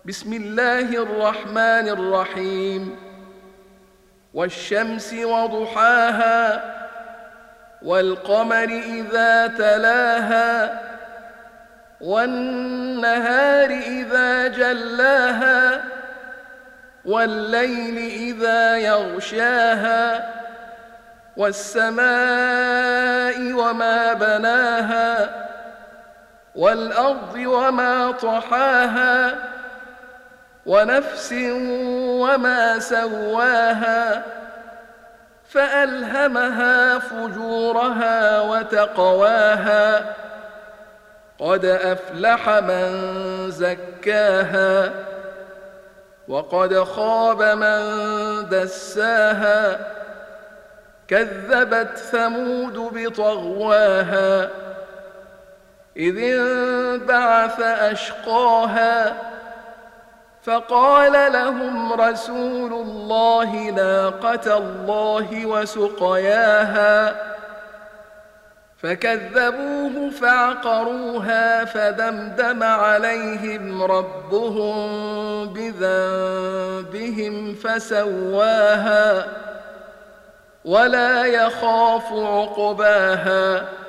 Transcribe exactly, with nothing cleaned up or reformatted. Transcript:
بسم الله الرحمن الرحيم والشمس وضحاها والقمر إذا تلاها والنهار إذا جلاها والليل إذا يغشاها والسماء وما بناها والأرض وما طحاها ونفس وما سواها فألهمها فجورها وتقواها قد أفلح من زكاها وقد خاب من دساها كذبت ثمود بطغواها إذ انبعث أشقاها فقال لهم رسول الله ناقة الله وسقياها فكذبوه فعقروها فدمدم عليهم ربهم بذنبهم فسواها ولا يخاف عقباها